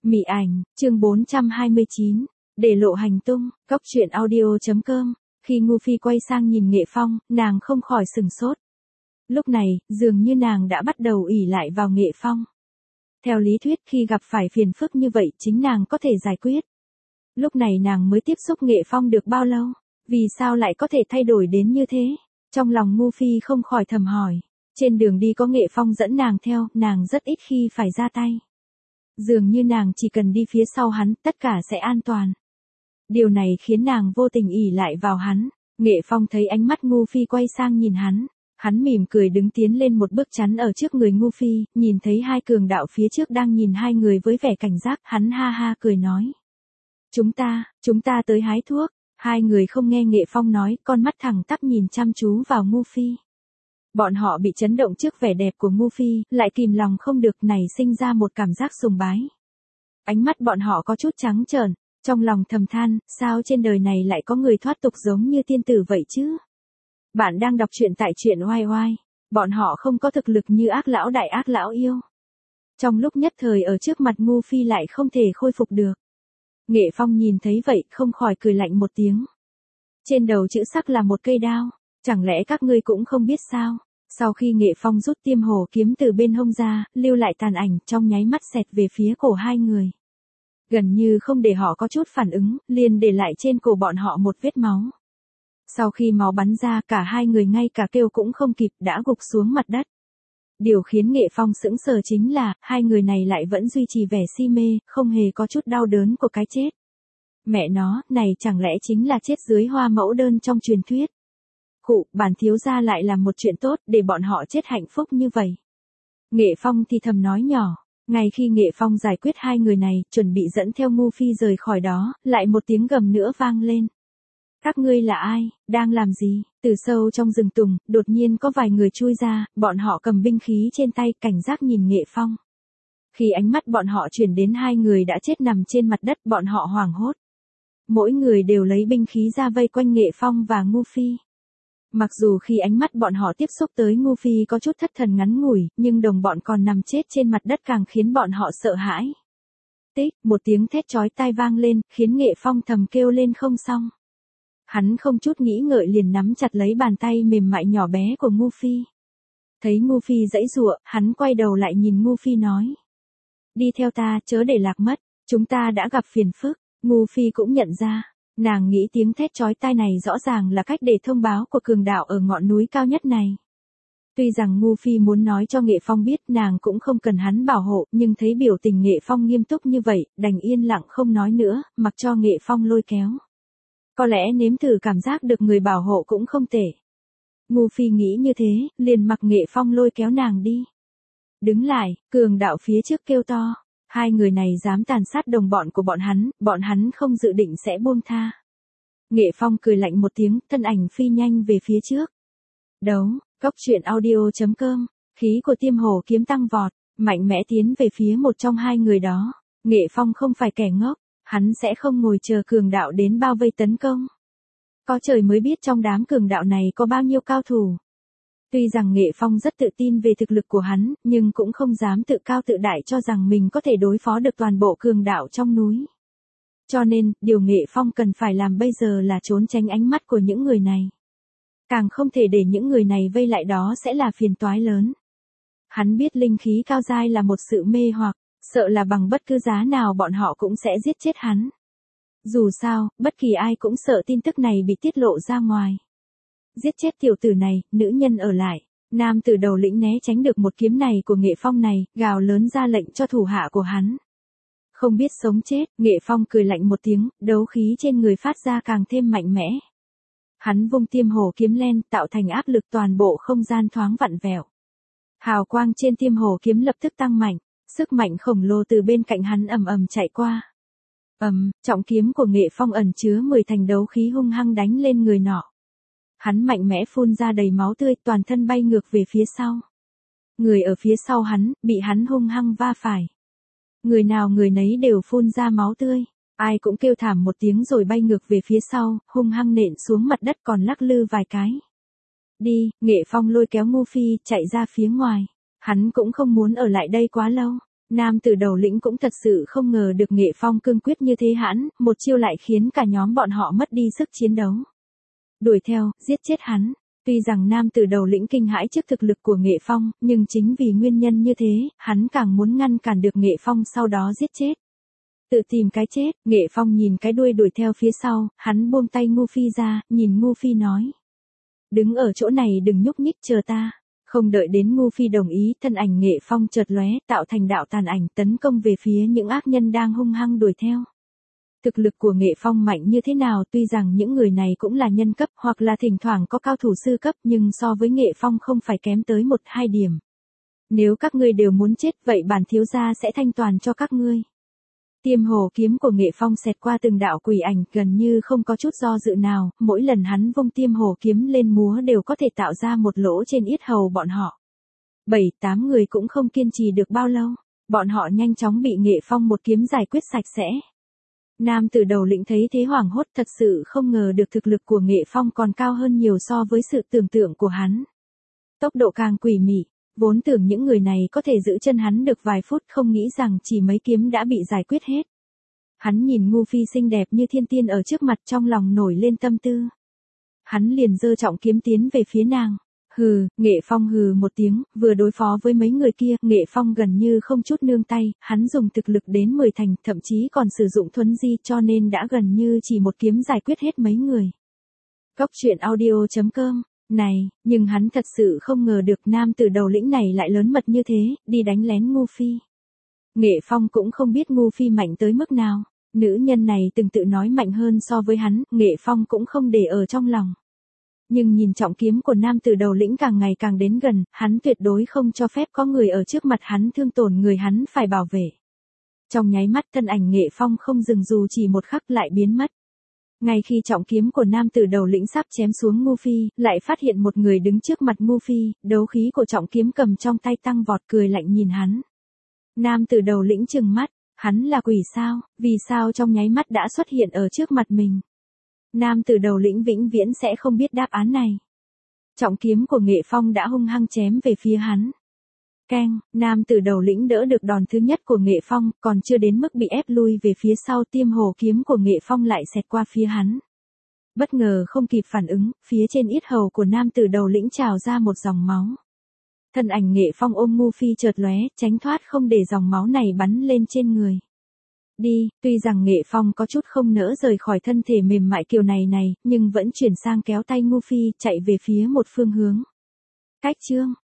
Mị ảnh, chương 429, để lộ hành tung, Cóc truyện audio.com. Khi Ngu Phi quay sang nhìn Nghệ Phong, nàng không khỏi sừng sốt. Lúc này, dường như nàng đã bắt đầu ỷ lại vào Nghệ Phong. Theo lý thuyết khi gặp phải phiền phức như vậy chính nàng có thể giải quyết. Lúc này nàng mới tiếp xúc Nghệ Phong được bao lâu? Vì sao lại có thể thay đổi đến như thế? Trong lòng Ngu Phi không khỏi thầm hỏi. Trên đường đi có Nghệ Phong dẫn nàng theo, nàng rất ít khi phải ra tay. Dường như nàng chỉ cần đi phía sau hắn, tất cả sẽ an toàn. Điều này khiến nàng vô tình ỷ lại vào hắn. Nghệ Phong thấy ánh mắt Ngu Phi quay sang nhìn hắn. Hắn mỉm cười đứng tiến lên một bước chắn ở trước người Ngu Phi, nhìn thấy hai cường đạo phía trước đang nhìn hai người với vẻ cảnh giác, hắn ha ha cười nói. Chúng ta tới hái thuốc. Hai người không nghe Nghệ Phong nói, con mắt thẳng tắp nhìn chăm chú vào Ngu Phi. Bọn họ bị chấn động trước vẻ đẹp của Ngu Phi, lại kìm lòng không được nảy sinh ra một cảm giác sùng bái. Ánh mắt bọn họ có chút trắng trợn, trong lòng thầm than, sao trên đời này lại có người thoát tục giống như tiên tử vậy chứ? Bạn đang đọc truyện tại truyện oai oai. Bọn họ không có thực lực như ác lão đại ác lão yêu. Trong lúc nhất thời ở trước mặt Ngu Phi lại không thể khôi phục được. Nghệ Phong nhìn thấy vậy không khỏi cười lạnh một tiếng. Trên đầu chữ sắc là một cây đao, chẳng lẽ các ngươi cũng không biết sao? Sau khi Nghệ Phong rút Tiêm Hổ kiếm từ bên hông ra, lưu lại tàn ảnh trong nháy mắt xẹt về phía cổ hai người. Gần như không để họ có chút phản ứng, liền để lại trên cổ bọn họ một vết máu. Sau khi máu bắn ra cả hai người ngay cả kêu cũng không kịp đã gục xuống mặt đất. Điều khiến Nghệ Phong sững sờ chính là, hai người này lại vẫn duy trì vẻ si mê, không hề có chút đau đớn của cái chết. Mẹ nó, này chẳng lẽ chính là chết dưới hoa mẫu đơn trong truyền thuyết. Bản thiếu gia lại làm một chuyện tốt để bọn họ chết hạnh phúc như vậy. Nghệ Phong thì thầm nói nhỏ. Ngay khi Nghệ Phong giải quyết hai người này, chuẩn bị dẫn theo Ngu Phi rời khỏi đó, lại một tiếng gầm nữa vang lên. Các ngươi là ai, đang làm gì? Từ sâu trong rừng tùng, đột nhiên có vài người chui ra, bọn họ cầm binh khí trên tay, cảnh giác nhìn Nghệ Phong. Khi ánh mắt bọn họ chuyển đến hai người đã chết nằm trên mặt đất, bọn họ hoảng hốt. Mỗi người đều lấy binh khí ra vây quanh Nghệ Phong và Ngu Phi. Mặc dù khi ánh mắt bọn họ tiếp xúc tới Ngu Phi có chút thất thần ngắn ngủi, nhưng đồng bọn còn nằm chết trên mặt đất càng khiến bọn họ sợ hãi. Tích, một tiếng thét chói tai vang lên, khiến Nghệ Phong thầm kêu lên không xong. Hắn không chút nghĩ ngợi liền nắm chặt lấy bàn tay mềm mại nhỏ bé của Ngu Phi. Thấy Ngu Phi giãy giụa, hắn quay đầu lại nhìn Ngu Phi nói. Đi theo ta, chớ để lạc mất, chúng ta đã gặp phiền phức. Ngu Phi cũng nhận ra. Nàng nghĩ tiếng thét chói tai này rõ ràng là cách để thông báo của cường đạo ở ngọn núi cao nhất này. Tuy rằng Ngu Phi muốn nói cho Nghệ Phong biết nàng cũng không cần hắn bảo hộ, nhưng thấy biểu tình Nghệ Phong nghiêm túc như vậy, đành yên lặng không nói nữa, mặc cho Nghệ Phong lôi kéo. Có lẽ nếm thử cảm giác được người bảo hộ cũng không tệ. Ngu Phi nghĩ như thế, liền mặc Nghệ Phong lôi kéo nàng đi. Đứng lại, cường đạo phía trước kêu to. Hai người này dám tàn sát đồng bọn của bọn hắn không dự định sẽ buông tha. Nghệ Phong cười lạnh một tiếng, thân ảnh phi nhanh về phía trước. Đấu, Cóc truyện audio.com, khí của Tiêm Hổ kiếm tăng vọt, mạnh mẽ tiến về phía một trong hai người đó. Nghệ Phong không phải kẻ ngốc, hắn sẽ không ngồi chờ cường đạo đến bao vây tấn công. Có trời mới biết trong đám cường đạo này có bao nhiêu cao thủ. Tuy rằng Nghệ Phong rất tự tin về thực lực của hắn, nhưng cũng không dám tự cao tự đại cho rằng mình có thể đối phó được toàn bộ cường đạo trong núi. Cho nên, điều Nghệ Phong cần phải làm bây giờ là trốn tránh ánh mắt của những người này. Càng không thể để những người này vây lại, đó sẽ là phiền toái lớn. Hắn biết linh khí cao giai là một sự mê hoặc, sợ là bằng bất cứ giá nào bọn họ cũng sẽ giết chết hắn. Dù sao, bất kỳ ai cũng sợ tin tức này bị tiết lộ ra ngoài. Giết chết tiểu tử này, nữ nhân ở lại. Nam tử đầu lĩnh né tránh được một kiếm này của Nghệ Phong này, gào lớn ra lệnh cho thủ hạ của hắn. Không biết sống chết, Nghệ Phong cười lạnh một tiếng, đấu khí trên người phát ra càng thêm mạnh mẽ. Hắn vung Tiêm Hổ kiếm lên, tạo thành áp lực toàn bộ không gian thoáng vặn vẹo. Hào quang trên Tiêm Hổ kiếm lập tức tăng mạnh, sức mạnh khổng lồ từ bên cạnh hắn ầm ầm chạy qua. Trọng kiếm của Nghệ Phong ẩn chứa 10 thành đấu khí hung hăng đánh lên người nọ. Hắn mạnh mẽ phun ra đầy máu tươi, toàn thân bay ngược về phía sau. Người ở phía sau hắn, bị hắn hung hăng va phải. Người nào người nấy đều phun ra máu tươi. Ai cũng kêu thảm một tiếng rồi bay ngược về phía sau, hung hăng nện xuống mặt đất còn lắc lư vài cái. Đi, Nghệ Phong lôi kéo Ngu Phi, chạy ra phía ngoài. Hắn cũng không muốn ở lại đây quá lâu. Nam tử đầu lĩnh cũng thật sự không ngờ được Nghệ Phong cương quyết như thế hãn, một chiêu lại khiến cả nhóm bọn họ mất đi sức chiến đấu. Đuổi theo, giết chết hắn. Tuy rằng nam tử đầu lĩnh kinh hãi trước thực lực của Nghệ Phong, nhưng chính vì nguyên nhân như thế, hắn càng muốn ngăn cản được Nghệ Phong sau đó giết chết. Tự tìm cái chết, Nghệ Phong nhìn cái đuôi đuổi theo phía sau, hắn buông tay Ngu Phi ra, nhìn Ngu Phi nói. Đứng ở chỗ này đừng nhúc nhích chờ ta. Không đợi đến Ngu Phi đồng ý, thân ảnh Nghệ Phong chợt lóe, tạo thành đạo tàn ảnh tấn công về phía những ác nhân đang hung hăng đuổi theo. Thực lực của Nghệ Phong mạnh như thế nào, tuy rằng những người này cũng là nhân cấp hoặc là thỉnh thoảng có cao thủ sư cấp, nhưng so với Nghệ Phong không phải kém tới 1-2 điểm. Nếu các ngươi đều muốn chết, vậy bản thiếu gia sẽ thanh toàn cho các ngươi. Tiêm hồ kiếm của Nghệ Phong xẹt qua từng đạo quỷ ảnh, gần như không có chút do dự nào, mỗi lần hắn vung tiêm hồ kiếm lên múa đều có thể tạo ra một lỗ trên yết hầu bọn họ. 7-8 người cũng không kiên trì được bao lâu, bọn họ nhanh chóng bị Nghệ Phong một kiếm giải quyết sạch sẽ. Nam tử đầu lĩnh thấy thế hoảng hốt, thật sự không ngờ được thực lực của Nghệ Phong còn cao hơn nhiều so với sự tưởng tượng của hắn. Tốc độ càng quỷ mị, vốn tưởng những người này có thể giữ chân hắn được vài phút, không nghĩ rằng chỉ mấy kiếm đã bị giải quyết hết. Hắn nhìn Ngu Phi xinh đẹp như thiên tiên ở trước mặt, trong lòng nổi lên tâm tư. Hắn liền giơ trọng kiếm tiến về phía nàng. Hừ, Nghệ Phong hừ một tiếng, vừa đối phó với mấy người kia, Nghệ Phong gần như không chút nương tay, hắn dùng thực lực đến 10 thành, thậm chí còn sử dụng thuấn di, cho nên đã gần như chỉ một kiếm giải quyết hết mấy người. Cốc truyện audio.com. Này, nhưng hắn thật sự không ngờ được nam tử đầu lĩnh này lại lớn mật như thế, đi đánh lén Ngu Phi. Nghệ Phong cũng không biết Ngu Phi mạnh tới mức nào, nữ nhân này từng tự nói mạnh hơn so với hắn, Nghệ Phong cũng không để ở trong lòng. Nhưng nhìn trọng kiếm của nam tử đầu lĩnh càng ngày càng đến gần, hắn tuyệt đối không cho phép có người ở trước mặt hắn thương tổn người hắn phải bảo vệ. Trong nháy mắt thân ảnh Nghệ Phong không dừng dù chỉ một khắc lại biến mất. Ngay khi trọng kiếm của nam tử đầu lĩnh sắp chém xuống Ngu Phi, lại phát hiện một người đứng trước mặt Ngu Phi, đấu khí của trọng kiếm cầm trong tay tăng vọt, cười lạnh nhìn hắn. Nam tử đầu lĩnh trừng mắt, hắn là quỷ sao, vì sao trong nháy mắt đã xuất hiện ở trước mặt mình. Nam tử đầu lĩnh vĩnh viễn sẽ không biết đáp án này. Trọng kiếm của Nghệ Phong đã hung hăng chém về phía hắn. Keng, nam tử đầu lĩnh đỡ được đòn thứ nhất của Nghệ Phong, còn chưa đến mức bị ép lui về phía sau, tiêm hồ kiếm của Nghệ Phong lại xẹt qua phía hắn. Bất ngờ không kịp phản ứng, phía trên yết hầu của nam tử đầu lĩnh trào ra một dòng máu. Thân ảnh Nghệ Phong ôm Ngu Phi chợt lóe, tránh thoát không để dòng máu này bắn lên trên người. Đi, tuy rằng Nghệ Phong có chút không nỡ rời khỏi thân thể mềm mại kiều này, nhưng vẫn chuyển sang kéo tay Ngu Phi chạy về phía một phương hướng. Cách chương